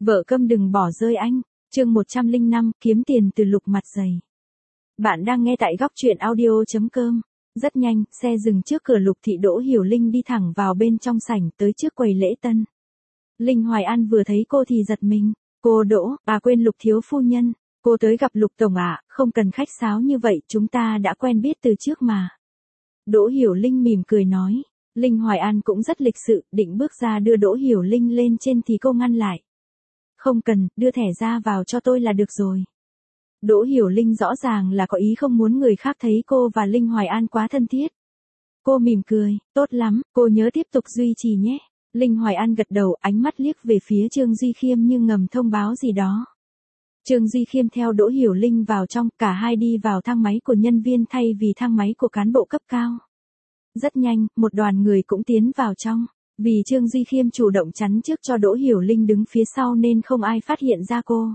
Vợ câm đừng bỏ rơi anh. Chương 105, kiếm tiền từ Lục Mặt Dày. Bạn đang nghe tại góc truyện audio.com. Rất nhanh, xe dừng trước cửa Lục thị Đỗ Hiểu Linh đi thẳng vào bên trong sảnh tới trước quầy lễ tân. Linh Hoài An vừa thấy cô thì giật mình. Cô Đỗ, quên Lục thiếu phu nhân. Cô tới gặp Lục tổng ạ, không cần khách sáo như vậy, chúng ta đã quen biết từ trước mà. Đỗ Hiểu Linh mỉm cười nói. Linh Hoài An cũng rất lịch sự, định bước ra đưa Đỗ Hiểu Linh lên trên thì cô ngăn lại. Không cần, đưa thẻ ra vào cho tôi là được rồi. Đỗ Hiểu Linh rõ ràng là có ý không muốn người khác thấy cô và Linh Hoài An quá thân thiết. Cô mỉm cười, tốt lắm, cô nhớ tiếp tục duy trì nhé. Linh Hoài An gật đầu, ánh mắt liếc về phía Trương Duy Khiêm như ngầm thông báo gì đó. Trương Duy Khiêm theo Đỗ Hiểu Linh vào trong, cả hai đi vào thang máy của nhân viên thay vì thang máy của cán bộ cấp cao. Rất nhanh, một đoàn người cũng tiến vào trong. Vì Trương Duy Khiêm chủ động chắn trước cho Đỗ Hiểu Linh đứng phía sau nên không ai phát hiện ra cô.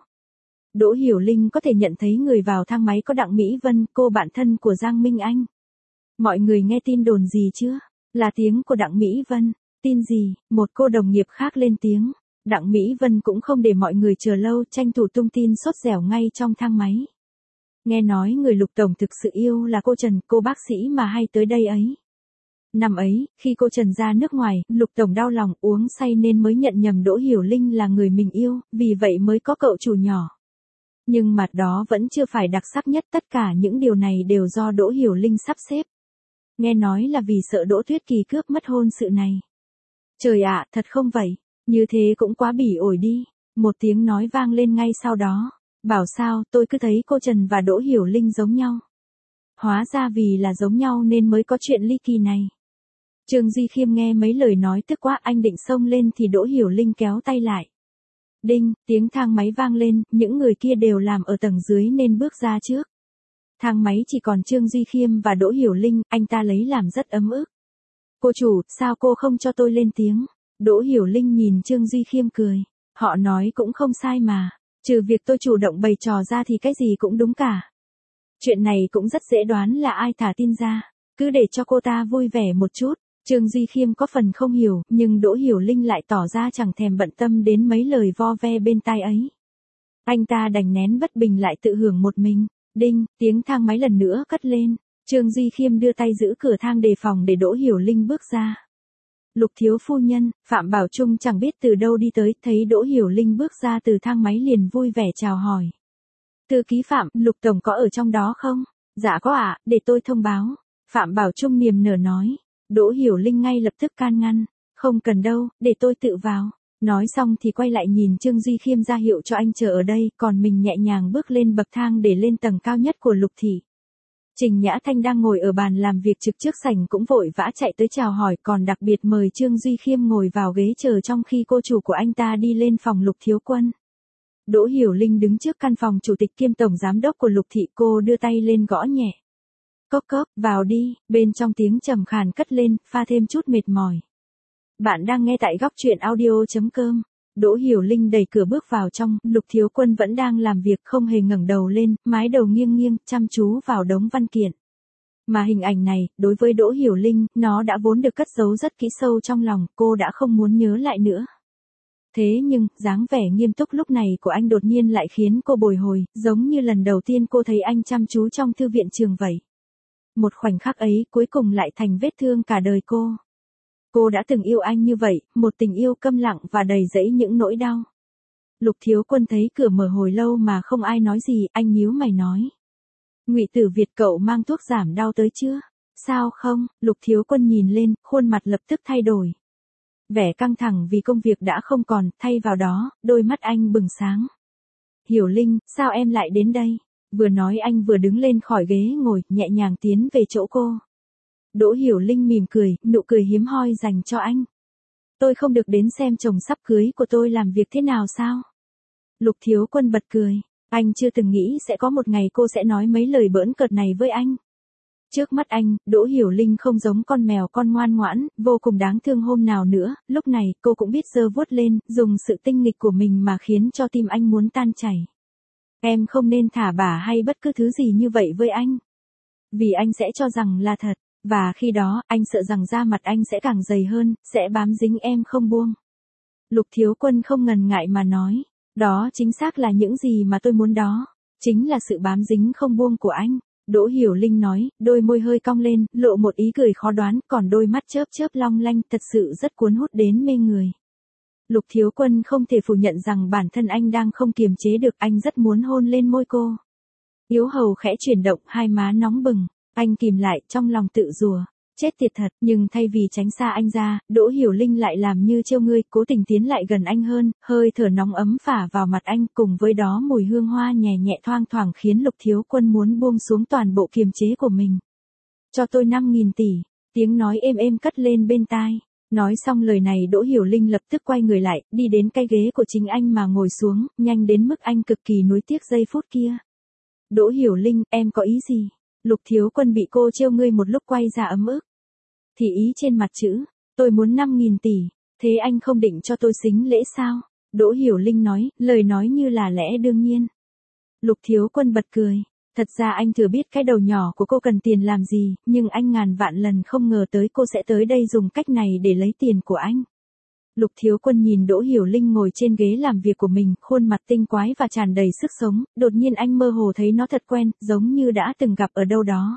Đỗ Hiểu Linh có thể nhận thấy người vào thang máy có Đặng Mỹ Vân, cô bạn thân của Giang Minh Anh. Mọi người nghe tin đồn gì chưa? Là tiếng của Đặng Mỹ Vân. Tin gì? Một cô đồng nghiệp khác lên tiếng. Đặng Mỹ Vân cũng không để mọi người chờ lâu, tranh thủ tung tin sốt dẻo ngay trong thang máy. Nghe nói người Lục tổng thực sự yêu là cô Trần, cô bác sĩ mà hay tới đây ấy. Năm ấy, khi cô Trần ra nước ngoài, Lục tổng đau lòng uống say nên mới nhận nhầm Đỗ Hiểu Linh là người mình yêu, vì vậy mới có cậu chủ nhỏ. Nhưng mà đó vẫn chưa phải đặc sắc nhất, tất cả những điều này đều do Đỗ Hiểu Linh sắp xếp. Nghe nói là vì sợ Đỗ Tuyết Kỳ cướp mất hôn sự này. Trời ạ, thật không vậy? Như thế cũng quá bỉ ổi đi. Một tiếng nói vang lên ngay sau đó. Bảo sao, tôi cứ thấy cô Trần và Đỗ Hiểu Linh giống nhau. Hóa ra vì là giống nhau nên mới có chuyện ly kỳ này. Trương Duy Khiêm nghe mấy lời nói tức quá, anh định xông lên thì Đỗ Hiểu Linh kéo tay lại. Đinh, tiếng thang máy vang lên, những người kia đều làm ở tầng dưới nên bước ra trước. Thang máy chỉ còn Trương Duy Khiêm và Đỗ Hiểu Linh, anh ta lấy làm rất ấm ức. Cô chủ, sao cô không cho tôi lên tiếng? Đỗ Hiểu Linh nhìn Trương Duy Khiêm cười. Họ nói cũng không sai mà. Trừ việc tôi chủ động bày trò ra thì cái gì cũng đúng cả. Chuyện này cũng rất dễ đoán là ai thả tin ra. Cứ để cho cô ta vui vẻ một chút. Trương Duy Khiêm có phần không hiểu, nhưng Đỗ Hiểu Linh lại tỏ ra chẳng thèm bận tâm đến mấy lời vo ve bên tai ấy. Anh ta đành nén bất bình lại tự hưởng một mình. Đinh, tiếng thang máy lần nữa cất lên. Trương Duy Khiêm đưa tay giữ cửa thang đề phòng để Đỗ Hiểu Linh bước ra. Lục thiếu phu nhân, Phạm Bảo Trung chẳng biết từ đâu đi tới, thấy Đỗ Hiểu Linh bước ra từ thang máy liền vui vẻ chào hỏi. Thư ký Phạm, Lục tổng có ở trong đó không? Dạ có ạ, để tôi thông báo. Phạm Bảo Trung niềm nở nói. Đỗ Hiểu Linh ngay lập tức can ngăn. Không cần đâu, để tôi tự vào. Nói xong thì quay lại nhìn Trương Duy Khiêm ra hiệu cho anh chờ ở đây, còn mình nhẹ nhàng bước lên bậc thang để lên tầng cao nhất của Lục thị. Trình Nhã Thanh đang ngồi ở bàn làm việc trực trước sảnh cũng vội vã chạy tới chào hỏi, còn đặc biệt mời Trương Duy Khiêm ngồi vào ghế chờ trong khi cô chủ của anh ta đi lên phòng Lục thiếu quân. Đỗ Hiểu Linh đứng trước căn phòng chủ tịch kiêm tổng giám đốc của Lục thị, cô đưa tay lên gõ nhẹ. Cốc cốc, vào đi, bên trong tiếng trầm khàn cất lên, pha thêm chút mệt mỏi. Bạn đang nghe tại góc truyện audio.com. Đỗ Hiểu Linh đẩy cửa bước vào trong, Lục thiếu quân vẫn đang làm việc không hề ngẩng đầu lên, mái đầu nghiêng nghiêng, chăm chú vào đống văn kiện. Mà hình ảnh này, đối với Đỗ Hiểu Linh, nó đã vốn được cất giấu rất kỹ sâu trong lòng, cô đã không muốn nhớ lại nữa. Thế nhưng, dáng vẻ nghiêm túc lúc này của anh đột nhiên lại khiến cô bồi hồi, giống như lần đầu tiên cô thấy anh chăm chú trong thư viện trường vậy. Một khoảnh khắc ấy cuối cùng lại thành vết thương cả đời cô. Cô đã từng yêu anh như vậy, một tình yêu câm lặng và đầy dẫy những nỗi đau. Lục thiếu quân thấy cửa mở hồi lâu mà không ai nói gì, anh nhíu mày nói. Ngụy Tử Việt, cậu mang thuốc giảm đau tới chưa? Sao không? Lục thiếu quân nhìn lên, khuôn mặt lập tức thay đổi. Vẻ căng thẳng vì công việc đã không còn, thay vào đó, đôi mắt anh bừng sáng. Hiểu Linh, sao em lại đến đây? Vừa nói anh vừa đứng lên khỏi ghế ngồi, nhẹ nhàng tiến về chỗ cô. Đỗ Hiểu Linh mỉm cười, nụ cười hiếm hoi dành cho anh. Tôi không được đến xem chồng sắp cưới của tôi làm việc thế nào sao? Lục thiếu quân bật cười. Anh chưa từng nghĩ sẽ có một ngày cô sẽ nói mấy lời bỡn cợt này với anh. Trước mắt anh, Đỗ Hiểu Linh không giống con mèo con ngoan ngoãn, vô cùng đáng thương hôm nào nữa, lúc này cô cũng biết giơ vuốt lên, dùng sự tinh nghịch của mình mà khiến cho tim anh muốn tan chảy. Em không nên thả bả hay bất cứ thứ gì như vậy với anh. Vì anh sẽ cho rằng là thật, và khi đó, anh sợ rằng da mặt anh sẽ càng dày hơn, sẽ bám dính em không buông. Lục thiếu quân không ngần ngại mà nói. Đó chính xác là những gì mà tôi muốn đó. Chính là sự bám dính không buông của anh. Đỗ Hiểu Linh nói, đôi môi hơi cong lên, lộ một ý cười khó đoán, còn đôi mắt chớp chớp long lanh thật sự rất cuốn hút đến mê người. Lục Thiếu Quân không thể phủ nhận rằng bản thân anh đang không kiềm chế được, anh rất muốn hôn lên môi cô. Yếu hầu khẽ chuyển động, hai má nóng bừng, anh kìm lại, trong lòng tự rủa, chết tiệt thật, nhưng thay vì tránh xa anh ra, Đỗ Hiểu Linh lại làm như trêu ngươi, cố tình tiến lại gần anh hơn, hơi thở nóng ấm phả vào mặt anh, cùng với đó mùi hương hoa nhẹ nhẹ thoang thoảng khiến Lục Thiếu Quân muốn buông xuống toàn bộ kiềm chế của mình. Cho tôi 5.000 tỷ, tiếng nói êm êm cất lên bên tai. Nói xong lời này Đỗ Hiểu Linh lập tức quay người lại, đi đến cái ghế của chính anh mà ngồi xuống, nhanh đến mức anh cực kỳ nuối tiếc giây phút kia. Đỗ Hiểu Linh, em có ý gì? Lục Thiếu Quân bị cô trêu ngươi một lúc quay ra ấm ức. Thì ý trên mặt chữ, tôi muốn 5.000 tỷ, thế anh không định cho tôi xính lễ sao? Đỗ Hiểu Linh nói, lời nói như là lẽ đương nhiên. Lục Thiếu Quân bật cười. Thật ra anh thừa biết cái đầu nhỏ của cô cần tiền làm gì, nhưng anh ngàn vạn lần không ngờ tới cô sẽ tới đây dùng cách này để lấy tiền của anh. Lục Thiếu Quân nhìn Đỗ Hiểu Linh ngồi trên ghế làm việc của mình, khuôn mặt tinh quái và tràn đầy sức sống, đột nhiên anh mơ hồ thấy nó thật quen, giống như đã từng gặp ở đâu đó.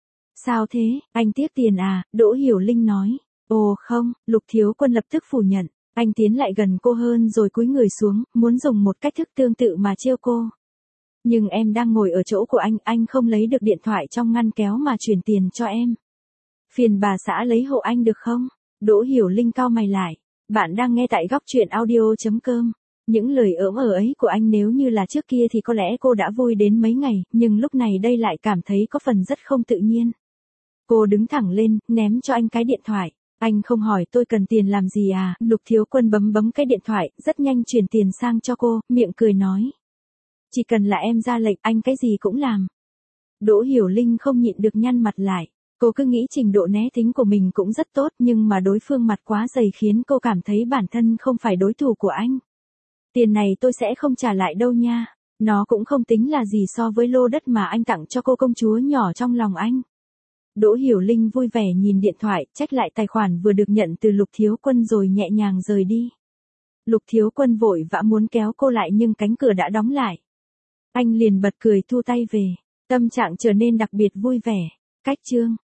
Sao thế, anh tiếc tiền à? Đỗ Hiểu Linh nói. Ồ không, Lục Thiếu Quân lập tức phủ nhận, anh tiến lại gần cô hơn rồi cúi người xuống, muốn dùng một cách thức tương tự mà trêu cô. Nhưng em đang ngồi ở chỗ của anh không lấy được điện thoại trong ngăn kéo mà chuyển tiền cho em. Phiền bà xã lấy hộ anh được không? Đỗ Hiểu Linh cau mày lại. Bạn đang nghe tại góc truyện audio.com. Những lời ỡm ở ấy của anh nếu như là trước kia thì có lẽ cô đã vui đến mấy ngày, nhưng lúc này đây lại cảm thấy có phần rất không tự nhiên. Cô đứng thẳng lên, ném cho anh cái điện thoại. Anh không hỏi tôi cần tiền làm gì à? Lục Thiếu Quân bấm cái điện thoại, rất nhanh chuyển tiền sang cho cô, miệng cười nói. Chỉ cần là em ra lệnh anh cái gì cũng làm. Đỗ Hiểu Linh không nhịn được nhăn mặt lại. Cô cứ nghĩ trình độ né tính của mình cũng rất tốt nhưng mà đối phương mặt quá dày khiến cô cảm thấy bản thân không phải đối thủ của anh. Tiền này tôi sẽ không trả lại đâu nha. Nó cũng không tính là gì so với lô đất mà anh tặng cho cô công chúa nhỏ trong lòng anh. Đỗ Hiểu Linh vui vẻ nhìn điện thoại, check lại tài khoản vừa được nhận từ Lục Thiếu Quân rồi nhẹ nhàng rời đi. Lục Thiếu Quân vội vã muốn kéo cô lại nhưng cánh cửa đã đóng lại. Anh liền bật cười thu tay về, tâm trạng trở nên đặc biệt vui vẻ. Cách chương